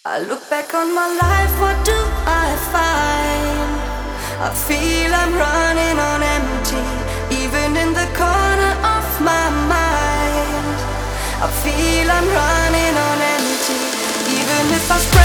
I look back on my life, what do I find? I feel I'm running on empty, even in the corner of my mind. I feel I'm running on empty, even if I spread